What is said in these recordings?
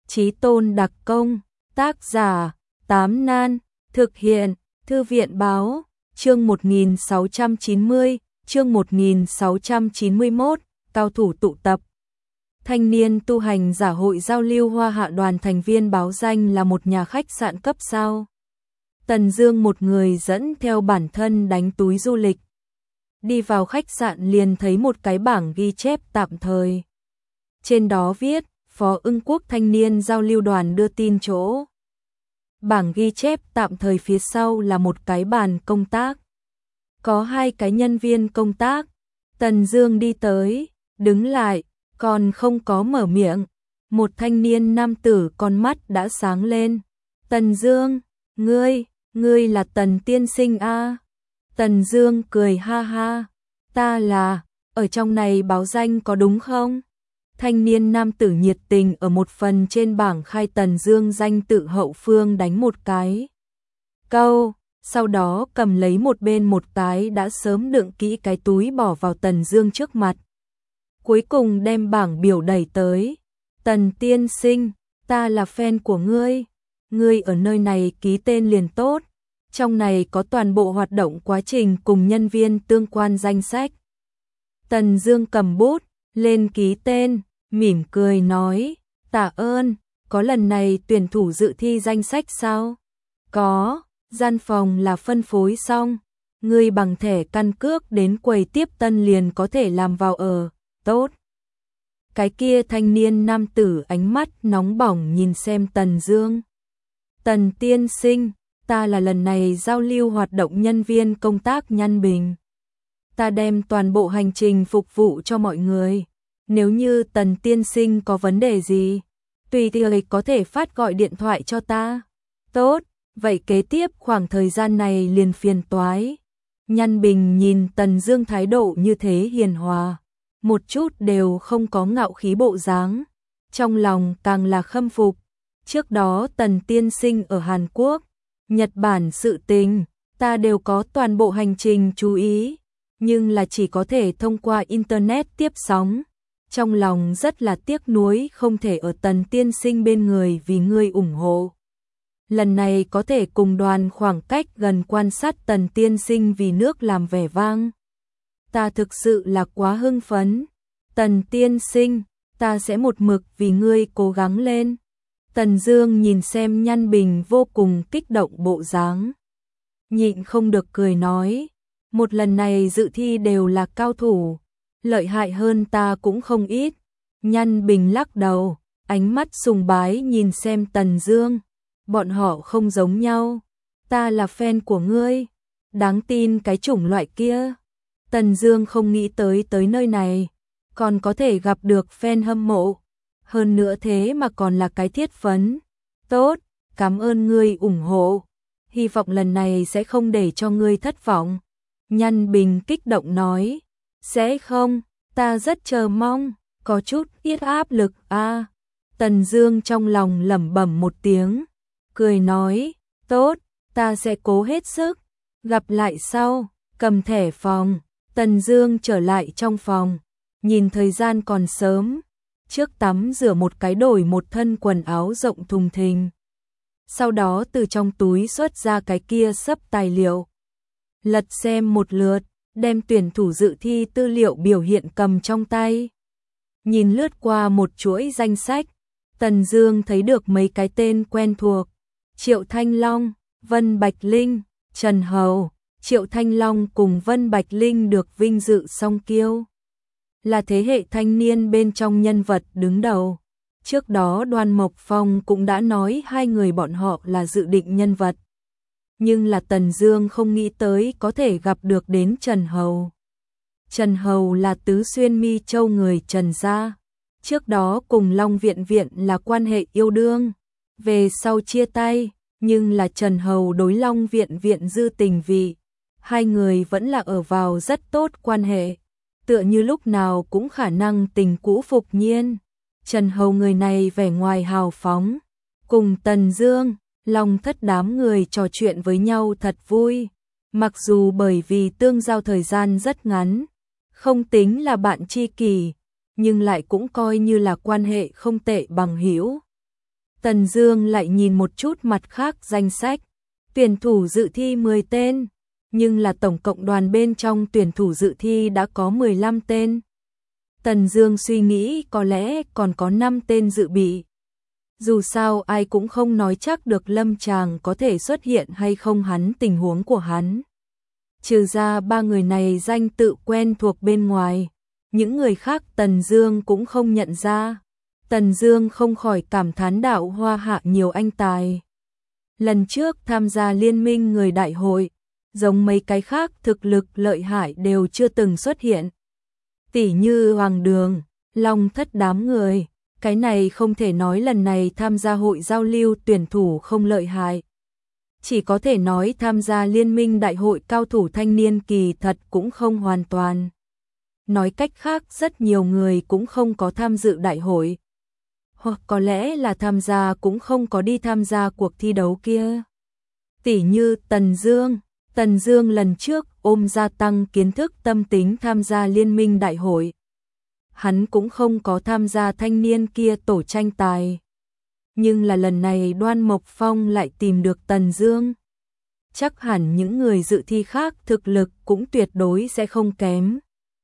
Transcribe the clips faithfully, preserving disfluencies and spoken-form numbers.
Chí tôn đặc công, tác giả, Tám Nan, thực hiện, Thư viện báo, chương một nghìn sáu trăm chín mươi, chương một nghìn sáu trăm chín mươi mốt, cao thủ tụ tập. Thanh niên tu hành giả hội giao lưu Hoa Hạ đoàn thành viên báo danh là một nhà khách sạn cấp sao. Tần Dương một người dẫn theo bản thân đánh túi du lịch. Đi vào khách sạn liền thấy một cái bảng ghi chép tạm thời. Trên đó viết, Phó Ưng Quốc thanh niên giao lưu đoàn đưa tin chỗ. Bảng ghi chép tạm thời phía sau là một cái bàn công tác. Có hai cái nhân viên công tác. Tần Dương đi tới, đứng lại, còn không có mở miệng. Một thanh niên nam tử con mắt đã sáng lên. Tần Dương, ngươi, ngươi là Tần tiên sinh a? Tần Dương cười ha ha, ta là, ở trong này báo danh có đúng không? Thanh niên nam tử nhiệt tình ở một phần trên bảng khai Tần Dương danh tự hậu phương đánh một cái câu, sau đó cầm lấy một bên một cái đã sớm đựng kỹ cái túi bỏ vào Tần Dương trước mặt. Cuối cùng đem bảng biểu đẩy tới. Tần tiên sinh, ta là fan của ngươi. Ngươi ở nơi này ký tên liền tốt. Trong này có toàn bộ hoạt động quá trình cùng nhân viên tương quan danh sách. Tần Dương cầm bút, lên ký tên, mỉm cười nói, tạ ơn, có lần này tuyển thủ dự thi danh sách sao? Có, gian phòng là phân phối xong. Ngươi bằng thẻ căn cước đến quầy tiếp tân liền có thể làm vào ở, tốt. Cái kia thanh niên nam tử ánh mắt nóng bỏng nhìn xem Tần Dương. Tần tiên sinh, ta là lần này giao lưu hoạt động nhân viên công tác Nhân Bình. Ta đem toàn bộ hành trình phục vụ cho mọi người. Nếu như Tần tiên sinh có vấn đề gì, tùy thời có thể phát gọi điện thoại cho ta. Tốt, vậy kế tiếp khoảng thời gian này liền phiền toái. Nhân Bình nhìn Tần Dương thái độ như thế hiền hòa, một chút đều không có ngạo khí bộ dáng, trong lòng càng là khâm phục. Trước đó Tần tiên sinh ở Hàn Quốc, Nhật Bản sự tình, ta đều có toàn bộ hành trình chú ý, nhưng là chỉ có thể thông qua internet tiếp sóng. Trong lòng rất là tiếc nuối không thể ở Tần tiên sinh bên người vì ngươi ủng hộ. Lần này có thể cùng đoàn khoảng cách gần quan sát Tần tiên sinh vì nước làm vẻ vang. Ta thực sự là quá hưng phấn. Tần tiên sinh, ta sẽ một mực vì ngươi cố gắng lên. Tần Dương nhìn xem Nhân Bình vô cùng kích động bộ dáng, nhịn không được cười nói, một lần này dự thi đều là cao thủ, lợi hại hơn ta cũng không ít. Nhân Bình lắc đầu, ánh mắt sùng bái nhìn xem Tần Dương, bọn họ không giống nhau, ta là fan của ngươi, đáng tin cái chủng loại kia. Tần Dương không nghĩ tới tới nơi này, còn có thể gặp được fan hâm mộ. Hơn nữa thế mà còn là cái thiết phấn. Tốt, cảm ơn ngươi ủng hộ. Hy vọng lần này sẽ không để cho ngươi thất vọng. Nhân Bình kích động nói. Sẽ không, ta rất chờ mong, có chút ít áp lực a. À. Tần Dương trong lòng lẩm bẩm một tiếng, cười nói, tốt, ta sẽ cố hết sức. Gặp lại sau, cầm thẻ phòng. Tần Dương trở lại trong phòng, nhìn thời gian còn sớm. Trước tắm rửa một cái đổi một thân quần áo rộng thùng thình. Sau đó từ trong túi xuất ra cái kia xấp tài liệu. Lật xem một lượt, đem tuyển thủ dự thi tư liệu biểu hiện cầm trong tay. Nhìn lướt qua một chuỗi danh sách, Tần Dương thấy được mấy cái tên quen thuộc. Triệu Thanh Long, Vân Bạch Linh, Trần Hầu. Triệu Thanh Long cùng Vân Bạch Linh được vinh dự song kiêu, là thế hệ thanh niên bên trong nhân vật đứng đầu. Trước đó Đoan Mộc Phong cũng đã nói hai người bọn họ là dự định nhân vật. Nhưng là Tần Dương không nghĩ tới có thể gặp được đến Trần Hầu. Trần Hầu là tứ xuyên Mi Châu người Trần gia. Trước đó cùng Long Viện Viện là quan hệ yêu đương. Về sau chia tay, nhưng là Trần Hầu đối Long Viện Viện dư tình vị. Hai người vẫn là ở vào rất tốt quan hệ. Tựa như lúc nào cũng khả năng tình cũ phục nhiên. Trần Hầu người này vẻ ngoài hào phóng, cùng Tần Dương, Long Thất đám người trò chuyện với nhau thật vui. Mặc dù bởi vì tương giao thời gian rất ngắn, không tính là bạn tri kỷ, nhưng lại cũng coi như là quan hệ không tệ bằng hữu. Tần Dương lại nhìn một chút mặt khác danh sách, tuyển thủ dự thi mười tên, nhưng là tổng cộng đoàn bên trong tuyển thủ dự thi đã có mười lăm tên. Tần Dương suy nghĩ có lẽ còn có năm tên dự bị. Dù sao ai cũng không nói chắc được Lâm Tràng có thể xuất hiện hay không hắn tình huống của hắn. Trừ ra ba người này danh tự quen thuộc bên ngoài, những người khác Tần Dương cũng không nhận ra. Tần Dương không khỏi cảm thán đạo Hoa Hạ nhiều anh tài. Lần trước tham gia liên minh người đại hội, giống mấy cái khác thực lực lợi hại đều chưa từng xuất hiện. Tỷ như Hoàng Đường, Long Thất đám người, cái này không thể nói lần này tham gia hội giao lưu tuyển thủ không lợi hại. Chỉ có thể nói tham gia liên minh đại hội cao thủ thanh niên kỳ thật cũng không hoàn toàn. Nói cách khác rất nhiều người cũng không có tham dự đại hội. Hoặc có lẽ là tham gia cũng không có đi tham gia cuộc thi đấu kia. Tỷ như Tần Dương, Tần Dương lần trước ôm gia tăng kiến thức tâm tính tham gia liên minh đại hội. Hắn cũng không có tham gia thanh niên kia tổ tranh tài. Nhưng là lần này Đoan Mộc Phong lại tìm được Tần Dương. Chắc hẳn những người dự thi khác thực lực cũng tuyệt đối sẽ không kém.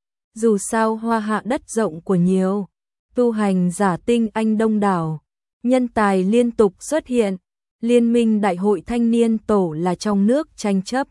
Dù sao Hoa Hạ đất rộng của nhiều, tu hành giả tinh anh đông đảo, nhân tài liên tục xuất hiện, liên minh đại hội thanh niên tổ là trong nước tranh chấp.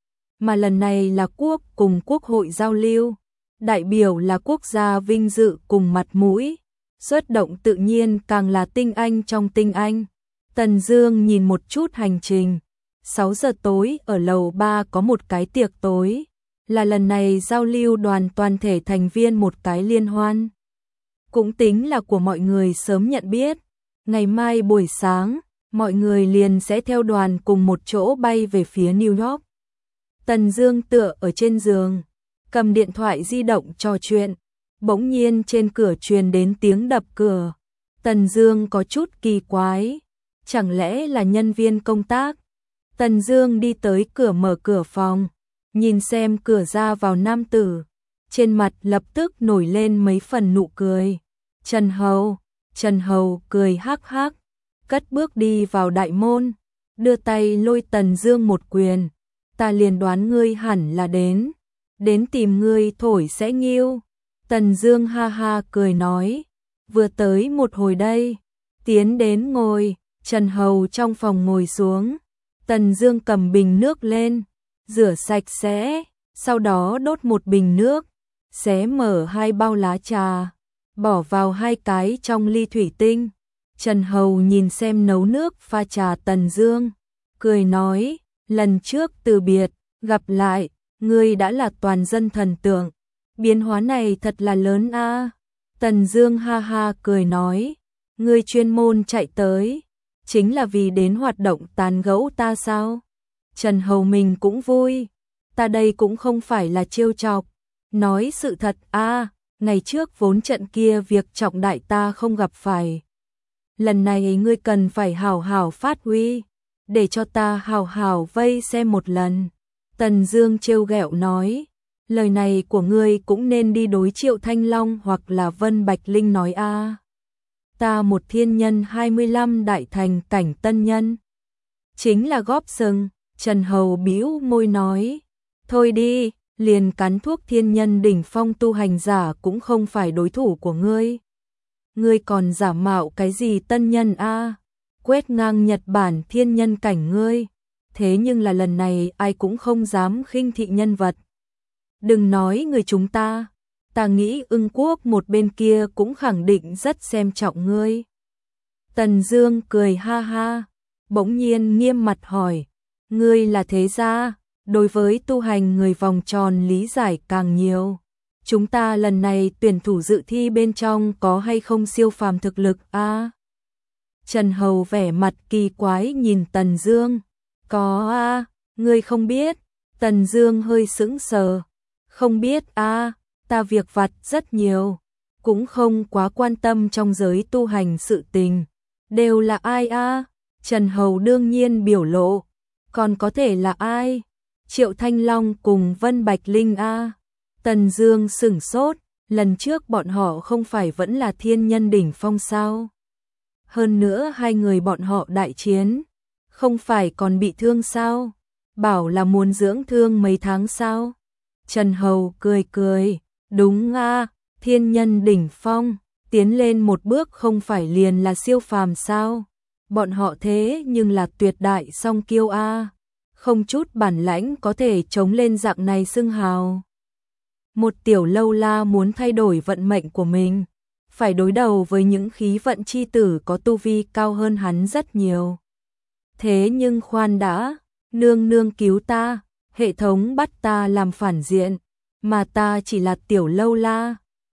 Mà lần này là quốc cùng quốc hội giao lưu, đại biểu là quốc gia vinh dự cùng mặt mũi, xuất động tự nhiên càng là tinh anh trong tinh anh. Tần Dương nhìn một chút hành trình, sáu giờ tối ở lầu ba có một cái tiệc tối, là lần này giao lưu đoàn toàn thể thành viên một cái liên hoan. Cũng tính là của mọi người sớm nhận biết, ngày mai buổi sáng, mọi người liền sẽ theo đoàn cùng một chỗ bay về phía New York. Tần Dương tựa ở trên giường, cầm điện thoại di động trò chuyện, bỗng nhiên trên cửa truyền đến tiếng đập cửa. Tần Dương có chút kỳ quái, chẳng lẽ là nhân viên công tác? Tần Dương đi tới cửa mở cửa phòng, nhìn xem cửa ra vào nam tử, trên mặt lập tức nổi lên mấy phần nụ cười. Trần Hầu, Trần Hầu cười hắc hắc, cất bước đi vào đại môn, đưa tay lôi Tần Dương một quyền. Ta liền đoán ngươi hẳn là đến, đến tìm ngươi thổi sẽ nghiêu. Tần Dương ha ha cười nói, vừa tới một hồi đây, tiến đến ngồi. Trần Hầu trong phòng ngồi xuống, Tần Dương cầm bình nước lên, rửa sạch sẽ, sau đó đốt một bình nước, xé mở hai bao lá trà, bỏ vào hai cái trong ly thủy tinh. Trần Hầu nhìn xem nấu nước pha trà Tần Dương, cười nói, lần trước từ biệt, gặp lại, ngươi đã là toàn dân thần tượng, biến hóa này thật là lớn a. À. Tần Dương ha ha cười nói, ngươi chuyên môn chạy tới, chính là vì đến hoạt động tán gẫu ta sao? Trần Hầu mình cũng vui, ta đây cũng không phải là trêu chọc, nói sự thật a, à, ngày trước vốn trận kia việc trọng đại ta không gặp phải. Lần này ngươi cần phải hảo hảo phát huy, để cho ta hảo hảo vây xem một lần. Tần Dương trêu ghẹo nói, lời này của ngươi cũng nên đi đối Triệu Thanh Long hoặc là Vân Bạch Linh nói a. À. Ta một thiên nhân hai mươi lăm đại thành cảnh tân nhân, chính là góp sừng. Trần Hầu bĩu môi nói, thôi đi, liền cắn thuốc thiên nhân đỉnh phong tu hành giả cũng không phải đối thủ của ngươi. Ngươi còn giả mạo cái gì tân nhân a? À? Quét ngang Nhật Bản thiên nhân cảnh ngươi, thế nhưng là lần này ai cũng không dám khinh thị nhân vật. Đừng nói người chúng ta, ta nghĩ Ưng Quốc một bên kia cũng khẳng định rất xem trọng ngươi. Tần Dương cười ha ha, bỗng nhiên nghiêm mặt hỏi, ngươi là thế gia, đối với tu hành người vòng tròn lý giải càng nhiều. Chúng ta lần này tuyển thủ dự thi bên trong có hay không siêu phàm thực lực a? À? Trần Hầu vẻ mặt kỳ quái nhìn Tần Dương, có a, à, ngươi không biết? Tần Dương hơi sững sờ, không biết a, à, ta việc vặt rất nhiều, cũng không quá quan tâm trong giới tu hành sự tình. Đều là ai a? À? Trần Hầu đương nhiên biểu lộ, còn có thể là ai? Triệu Thanh Long cùng Vân Bạch Linh a. À? Tần Dương sửng sốt, lần trước bọn họ không phải vẫn là thiên nhân đỉnh phong sao? Hơn nữa hai người bọn họ đại chiến, không phải còn bị thương sao? Bảo là muốn dưỡng thương mấy tháng sao? Trần Hầu cười cười, đúng a, thiên nhân đỉnh phong, tiến lên một bước không phải liền là siêu phàm sao? Bọn họ thế nhưng là tuyệt đại song kiêu a, không chút bản lãnh có thể chống lên dạng này xưng hào. Một tiểu lâu la muốn thay đổi vận mệnh của mình, phải đối đầu với những khí vận chi tử có tu vi cao hơn hắn rất nhiều. Thế nhưng khoan đã, nương nương cứu ta, hệ thống bắt ta làm phản diện, mà ta chỉ là tiểu lâu la,